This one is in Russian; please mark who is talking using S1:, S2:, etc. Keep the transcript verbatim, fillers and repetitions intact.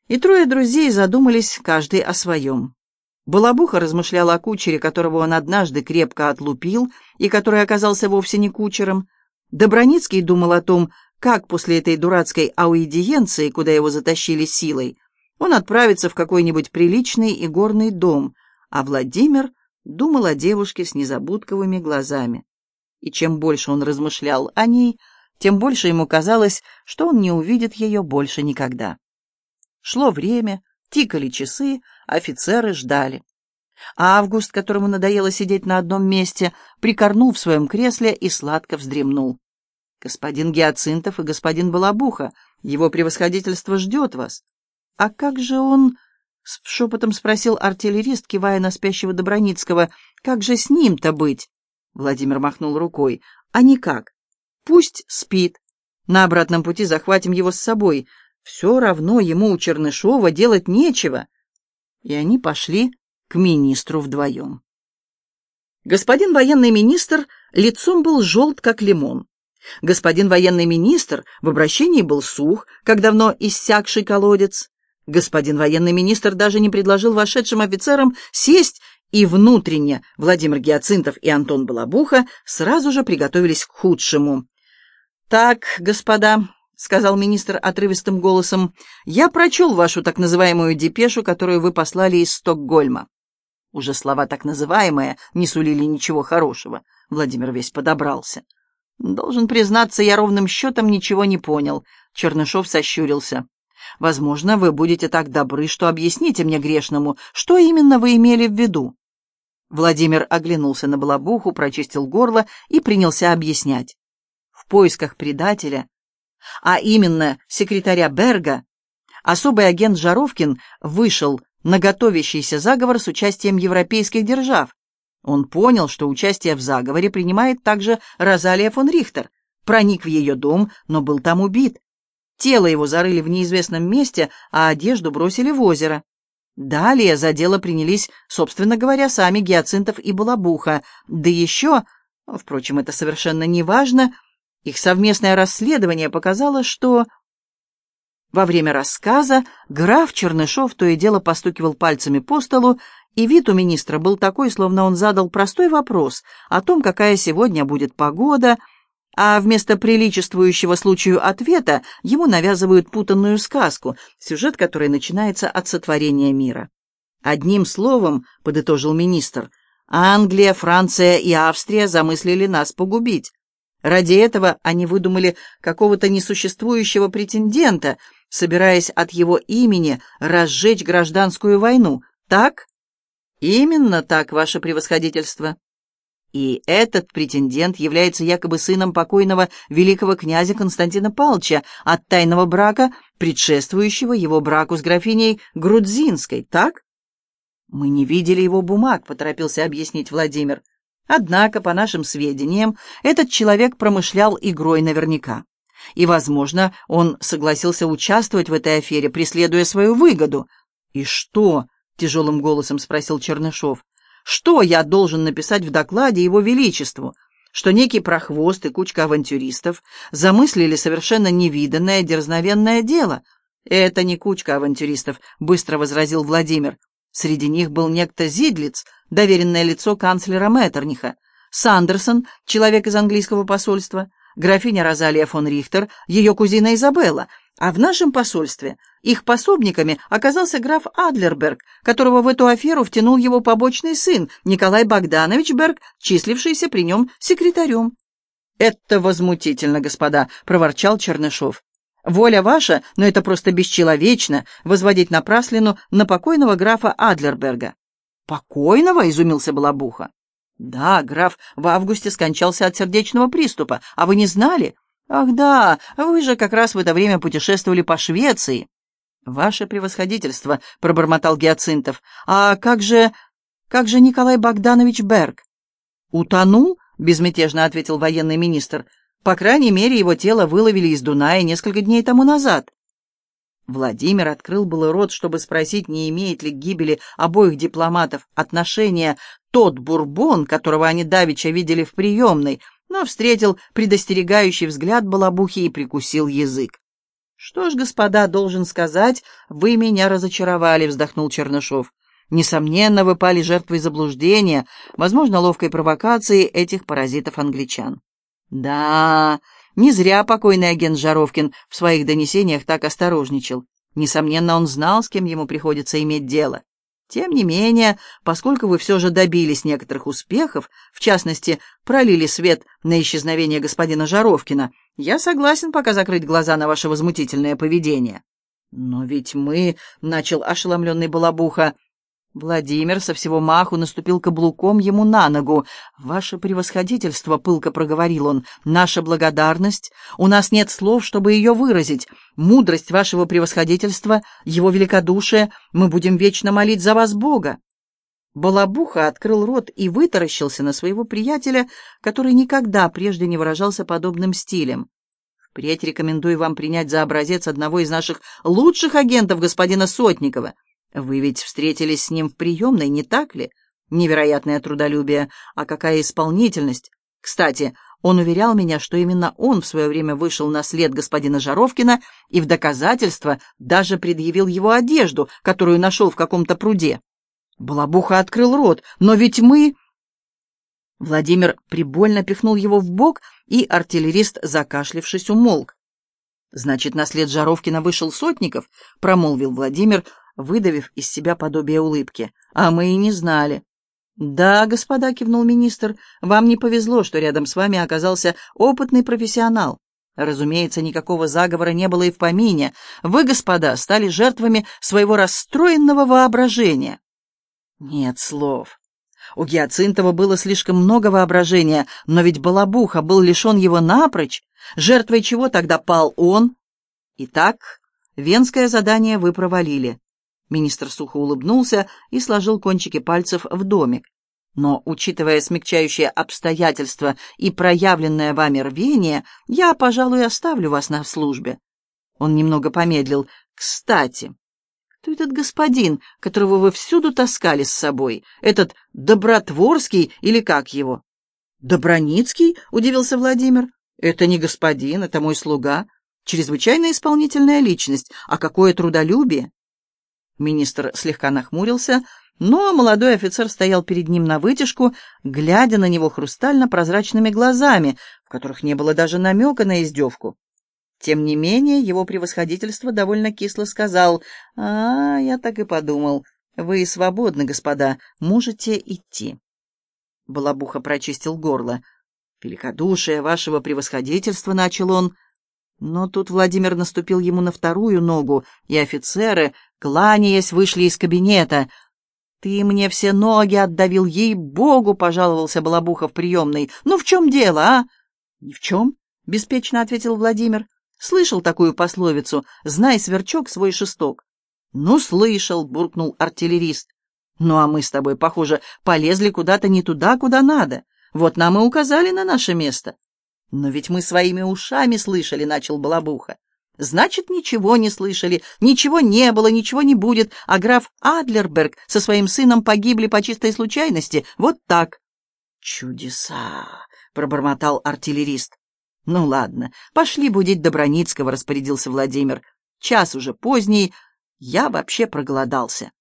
S1: И трое друзей задумались каждый о своем. Балабуха размышлял о кучере, которого он однажды крепко отлупил и который оказался вовсе не кучером. Доброницкий думал о том, как после этой дурацкой аудиенции, куда его затащили силой, он отправится в какой-нибудь приличный и горный дом, а Владимир думал о девушке с незабудковыми глазами. И чем больше он размышлял о ней, тем больше ему казалось, что он не увидит ее больше никогда. Шло время, тикали часы, офицеры ждали. А Август, которому надоело сидеть на одном месте, прикорнул в своем кресле и сладко вздремнул. «Господин Гиацинтов и господин Балабуха, его превосходительство ждет вас». «А как же он?» — с шепотом спросил артиллерист, кивая на спящего Доброницкого. «Как же с ним-то быть?» Владимир махнул рукой. «А никак. Пусть спит. На обратном пути захватим его с собой. Все равно ему у Чернышова делать нечего». И они пошли к министру вдвоем. Господин военный министр лицом был желт, как лимон. Господин военный министр в обращении был сух, как давно иссякший колодец. Господин военный министр даже не предложил вошедшим офицерам сесть, и внутренне Владимир Гиацинтов и Антон Балабуха сразу же приготовились к худшему. «Так, господа», — сказал министр отрывистым голосом, — «я прочел вашу так называемую депешу, которую вы послали из Стокгольма». Уже слова «так называемые» не сулили ничего хорошего. Владимир весь подобрался. «Должен признаться, я ровным счетом ничего не понял». Чернышов сощурился. «Возможно, вы будете так добры, что объясните мне грешному, что именно вы имели в виду». Владимир оглянулся на Балабуху, прочистил горло и принялся объяснять. В поисках предателя, а именно секретаря Берга, особый агент Жаровкин вышел на готовящийся заговор с участием европейских держав. Он понял, что участие в заговоре принимает также Розалия фон Рихтер, проник в ее дом, но был там убит. Тело его зарыли в неизвестном месте, а одежду бросили в озеро. Далее за дело принялись, собственно говоря, сами Гиацинтов и Балабуха, да еще, впрочем, это совершенно не важно, их совместное расследование показало, что... Во время рассказа граф Чернышов то и дело постукивал пальцами по столу, и вид у министра был такой, словно он задал простой вопрос о том, какая сегодня будет погода, а вместо приличествующего случаю ответа ему навязывают путанную сказку, сюжет которой начинается от сотворения мира. «Одним словом, — подытожил министр, — Англия, Франция и Австрия замыслили нас погубить. Ради этого они выдумали какого-то несуществующего претендента, собираясь от его имени разжечь гражданскую войну. Так?» «Именно так, ваше превосходительство». И этот претендент является якобы сыном покойного великого князя Константина Павловича от тайного брака, предшествующего его браку с графиней Грудзинской, так? «Мы не видели его бумаг», — поторопился объяснить Владимир. «Однако, по нашим сведениям, этот человек промышлял игрой наверняка. И, возможно, он согласился участвовать в этой афере, преследуя свою выгоду». «И что?» — тяжелым голосом спросил Чернышов. «Что я должен написать в докладе Его Величеству? Что некий прохвост и кучка авантюристов замыслили совершенно невиданное, дерзновенное дело?» «Это не кучка авантюристов», — быстро возразил Владимир. «Среди них был некто Зидлиц, доверенное лицо канцлера Меттерниха, Сандерсон, человек из английского посольства, графиня Розалия фон Рихтер, ее кузина Изабелла, а в нашем посольстве их пособниками оказался граф Адлерберг, которого в эту аферу втянул его побочный сын Николай Богданович Берг, числившийся при нем секретарем». «Это возмутительно, господа», — проворчал Чернышов. «Воля ваша, но это просто бесчеловечно возводить напраслину на покойного графа Адлерберга». «Покойного?» — изумился Балабуха. «Да, граф в августе скончался от сердечного приступа. А вы не знали? Ах да, вы же как раз в это время путешествовали по Швеции». «Ваше превосходительство», — пробормотал Гиацинтов. «А как же... как же Николай Богданович Берг?» «Утонул?» — безмятежно ответил военный министр. «По крайней мере, его тело выловили из Дуная несколько дней тому назад». Владимир открыл было рот, чтобы спросить, не имеет ли к гибели обоих дипломатов отношения тот Бурбон, которого они давеча видели в приемной, но встретил предостерегающий взгляд Балабухи и прикусил язык. «Что ж, господа, должен сказать, вы меня разочаровали», — вздохнул Чернышов. «Несомненно, вы пали жертвой заблуждения, возможно, ловкой провокации этих паразитов-англичан». «Да, не зря покойный агент Жаровкин в своих донесениях так осторожничал. Несомненно, он знал, с кем ему приходится иметь дело. Тем не менее, поскольку вы все же добились некоторых успехов, в частности, пролили свет на исчезновение господина Жаровкина, я согласен пока закрыть глаза на ваше возмутительное поведение». «Но ведь мы...» — начал ошеломленный Балабуха. Владимир со всего маху наступил каблуком ему на ногу. «Ваше превосходительство», — пылко проговорил он, — «наша благодарность. У нас нет слов, чтобы ее выразить. Мудрость вашего превосходительства, его великодушие, мы будем вечно молить за вас Бога». Балабуха открыл рот и вытаращился на своего приятеля, который никогда прежде не выражался подобным стилем. «Впредь рекомендую вам принять за образец одного из наших лучших агентов, господина Сотникова. Вы ведь встретились с ним в приемной, не так ли? Невероятное трудолюбие, а какая исполнительность! Кстати, он уверял меня, что именно он в свое время вышел на след господина Жаровкина и в доказательство даже предъявил его одежду, которую нашел в каком-то пруде». Балабуха открыл рот. «Но ведь мы...» Владимир прибольно пихнул его в бок, и артиллерист, закашлявшись, умолк. «Значит, на след Жаровкина вышел Сотников?» — промолвил Владимир, выдавив из себя подобие улыбки. «А мы и не знали». «Да, господа», — кивнул министр, — «вам не повезло, что рядом с вами оказался опытный профессионал. Разумеется, никакого заговора не было и в помине. Вы, господа, стали жертвами своего расстроенного воображения». Нет слов. У Гиацинтова было слишком много воображения, но ведь Балабуха был лишен его напрочь. Жертвой чего тогда пал он? Итак, венское задание вы провалили. Министр сухо улыбнулся и сложил кончики пальцев в домик. Но, учитывая смягчающие обстоятельства и проявленное вами рвение, я, пожалуй, оставлю вас на службе. Он немного помедлил. Кстати, кто этот господин, которого вы всюду таскали с собой? Этот Добротворский или как его? Доброницкий? Удивился Владимир. Это не господин, это мой слуга. Чрезвычайно исполнительная личность. А какое трудолюбие! Министр слегка нахмурился, но молодой офицер стоял перед ним навытяжку, глядя на него хрустально-прозрачными глазами, в которых не было даже намека на издевку. Тем не менее, его превосходительство довольно кисло сказал: «А, я так и подумал. Вы свободны, господа, можете идти». Балабуха прочистил горло. «Великодушие вашего превосходительства», — начал он. Но тут Владимир наступил ему на вторую ногу, и офицеры, кланяясь, вышли из кабинета. «Ты мне все ноги отдавил, ей-богу!» — пожаловался Балабуха в приемной. «Ну в чем дело, а?» «Ни в чем», — беспечно ответил Владимир. «Слышал такую пословицу: знай, сверчок, свой шесток». «Ну, слышал», — буркнул артиллерист. «Ну, а мы с тобой, похоже, полезли куда-то не туда, куда надо. Вот нам и указали на наше место». «Но ведь мы своими ушами слышали», — начал Балабуха. «Значит, ничего не слышали, ничего не было, ничего не будет, а граф Адлерберг со своим сыном погибли по чистой случайности. Вот так». «Чудеса!» — пробормотал артиллерист. «Ну ладно, пошли будить Доброницкого», — распорядился Владимир. «Час уже поздний, я вообще проголодался».